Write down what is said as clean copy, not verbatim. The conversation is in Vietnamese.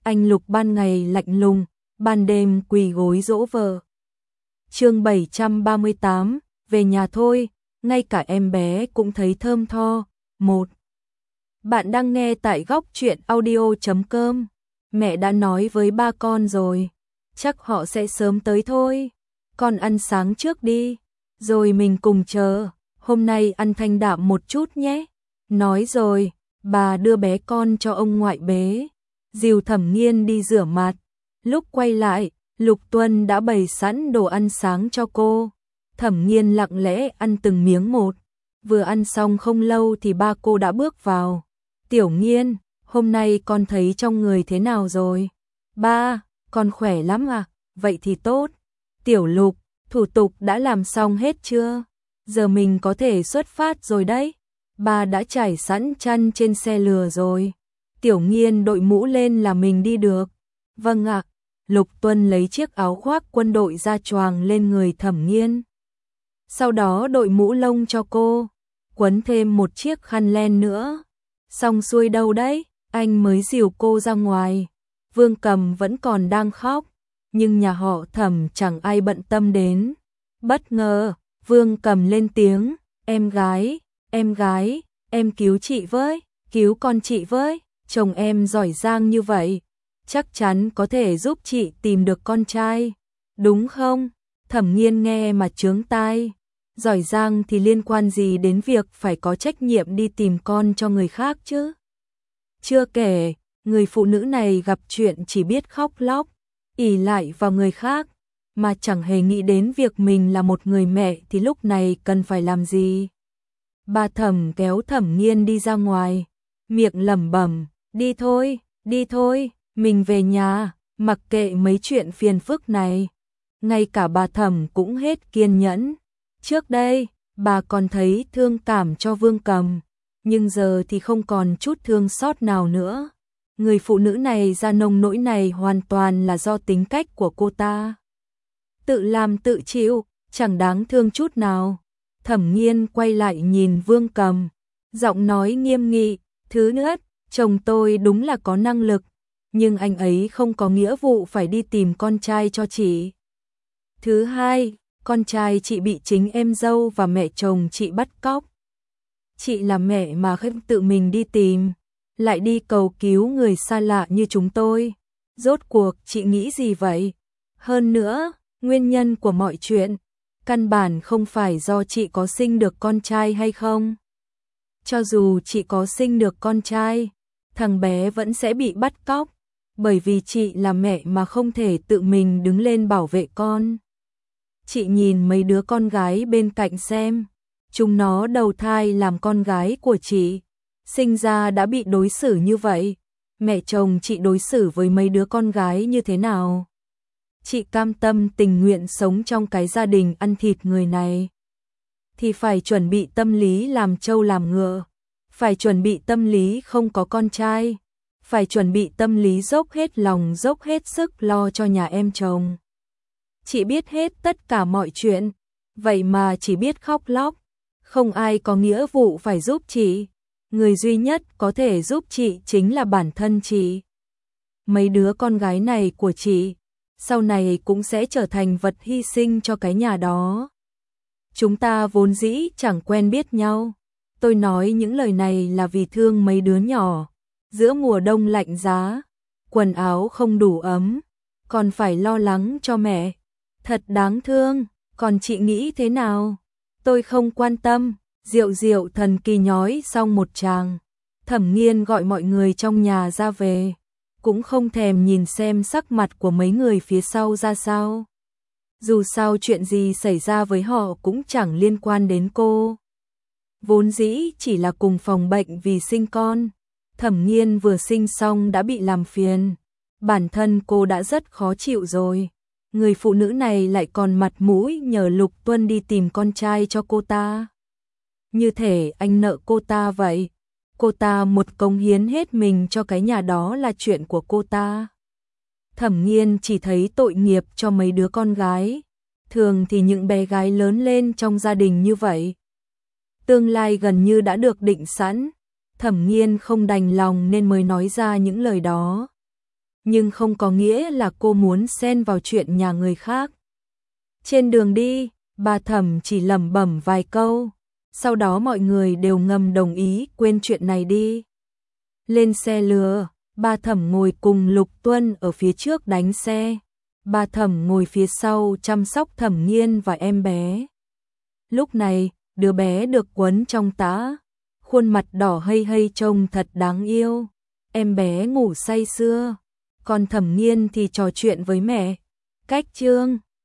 anh Lục ban ngày lạnh lùng, ban đêm quỳ gối dỗ vợ. Chương 738, về nhà thôi, ngay cả em bé cũng thấy thơm tho. 1. Bạn đang nghe tại góc truyện audio.com. Mẹ đã nói với ba con rồi, chắc họ sẽ sớm tới thôi. Con ăn sáng trước đi, rồi mình cùng chờ, hôm nay ăn thanh đạm một chút nhé. Nói rồi, bà đưa bé con cho ông ngoại bế, dìu Thẩm Nghiên đi rửa mặt. Lúc quay lại, Lục Tuân đã bày sẵn đồ ăn sáng cho cô. Thẩm Nghiên lặng lẽ ăn từng miếng một. Vừa ăn xong không lâu thì ba cô đã bước vào. Tiểu Nghiên, hôm nay con thấy trong người thế nào rồi? Ba, con khỏe lắm à? Vậy thì tốt. Tiểu Lục, thủ tục đã làm xong hết chưa? Giờ mình có thể xuất phát rồi đấy. Ba đã trải sẵn chăn trên xe lừa rồi. Tiểu Nghiên đội mũ lên là mình đi được. Vâng ạ. Lục Tuân lấy chiếc áo khoác quân đội ra choàng lên người Thẩm Nghiên. Sau đó đội mũ lông cho cô, quấn thêm một chiếc khăn len nữa. Xong xuôi đâu đấy, anh mới dìu cô ra ngoài. Vương Cầm vẫn còn đang khóc, nhưng nhà họ Thẩm chẳng ai bận tâm đến. Bất ngờ, Vương Cầm lên tiếng, em gái, em cứu chị với, cứu con chị với, chồng em giỏi giang như vậy, chắc chắn có thể giúp chị tìm được con trai, đúng không? Thẩm Nghiên nghe mà chướng tai, giỏi giang thì liên quan gì đến việc phải có trách nhiệm đi tìm con cho người khác chứ? Chưa kể, người phụ nữ này gặp chuyện chỉ biết khóc lóc, ỷ lại vào người khác, mà chẳng hề nghĩ đến việc mình là một người mẹ thì lúc này cần phải làm gì. Bà Thẩm kéo Thẩm Nghiên đi ra ngoài, miệng lẩm bẩm, đi thôi, mình về nhà, mặc kệ mấy chuyện phiền phức này. Ngay cả bà Thẩm cũng hết kiên nhẫn. Trước đây, bà còn thấy thương cảm cho Vương Cầm, nhưng giờ thì không còn chút thương xót nào nữa. Người phụ nữ này ra nông nỗi này hoàn toàn là do tính cách của cô ta. Tự làm tự chịu, chẳng đáng thương chút nào. Thẩm Nghiên quay lại nhìn Vương Cầm, giọng nói nghiêm nghị, thứ nhất, chồng tôi đúng là có năng lực, nhưng anh ấy không có nghĩa vụ phải đi tìm con trai cho chị. Thứ hai, con trai chị bị chính em dâu và mẹ chồng chị bắt cóc. Chị là mẹ mà không tự mình đi tìm, lại đi cầu cứu người xa lạ như chúng tôi. Rốt cuộc chị nghĩ gì vậy? Hơn nữa, nguyên nhân của mọi chuyện, căn bản không phải do chị có sinh được con trai hay không. Cho dù chị có sinh được con trai, thằng bé vẫn sẽ bị bắt cóc, bởi vì chị là mẹ mà không thể tự mình đứng lên bảo vệ con. Chị nhìn mấy đứa con gái bên cạnh xem, chúng nó đầu thai làm con gái của chị, sinh ra đã bị đối xử như vậy, mẹ chồng chị đối xử với mấy đứa con gái như thế nào? Chị cam tâm tình nguyện sống trong cái gia đình ăn thịt người này, thì phải chuẩn bị tâm lý làm trâu làm ngựa, phải chuẩn bị tâm lý không có con trai, phải chuẩn bị tâm lý dốc hết lòng dốc hết sức lo cho nhà em chồng. Chị biết hết tất cả mọi chuyện, vậy mà chỉ biết khóc lóc, không ai có nghĩa vụ phải giúp chị, người duy nhất có thể giúp chị chính là bản thân chị. Mấy đứa con gái này của chị, sau này cũng sẽ trở thành vật hy sinh cho cái nhà đó. Chúng ta vốn dĩ chẳng quen biết nhau, tôi nói những lời này là vì thương mấy đứa nhỏ, giữa mùa đông lạnh giá, quần áo không đủ ấm, còn phải lo lắng cho mẹ. Thật đáng thương, còn chị nghĩ thế nào? Tôi không quan tâm. Diệu thần kỳ nhói xong một tràng. Thẩm Nghiên gọi mọi người trong nhà ra về, cũng không thèm nhìn xem sắc mặt của mấy người phía sau ra sao. Dù sao chuyện gì xảy ra với họ cũng chẳng liên quan đến cô. Vốn dĩ chỉ là cùng phòng bệnh vì sinh con. Thẩm Nghiên vừa sinh xong đã bị làm phiền. Bản thân cô đã rất khó chịu rồi. Người phụ nữ này lại còn mặt mũi nhờ Lục Tuân đi tìm con trai cho cô ta. Như thể anh nợ cô ta vậy. Cô ta một cống hiến hết mình cho cái nhà đó là chuyện của cô ta. Thẩm Nghiên chỉ thấy tội nghiệp cho mấy đứa con gái. Thường thì những bé gái lớn lên trong gia đình như vậy, tương lai gần như đã được định sẵn. Thẩm Nghiên không đành lòng nên mới nói ra những lời đó. nhưng không có nghĩa là cô muốn xen vào chuyện nhà người khác. Trên đường đi, bà Thẩm chỉ lẩm bẩm vài câu, sau đó mọi người đều ngầm đồng ý quên chuyện này đi. Lên xe lừa, bà Thẩm ngồi cùng Lục Tuân ở phía trước đánh xe, bà Thẩm ngồi phía sau chăm sóc Thẩm Nghiên và em bé. Lúc này, đứa bé được quấn trong tã, khuôn mặt đỏ hây hây trông thật đáng yêu. Em bé ngủ say sưa, còn Thẩm Nghiên thì trò chuyện với mẹ. Cách chương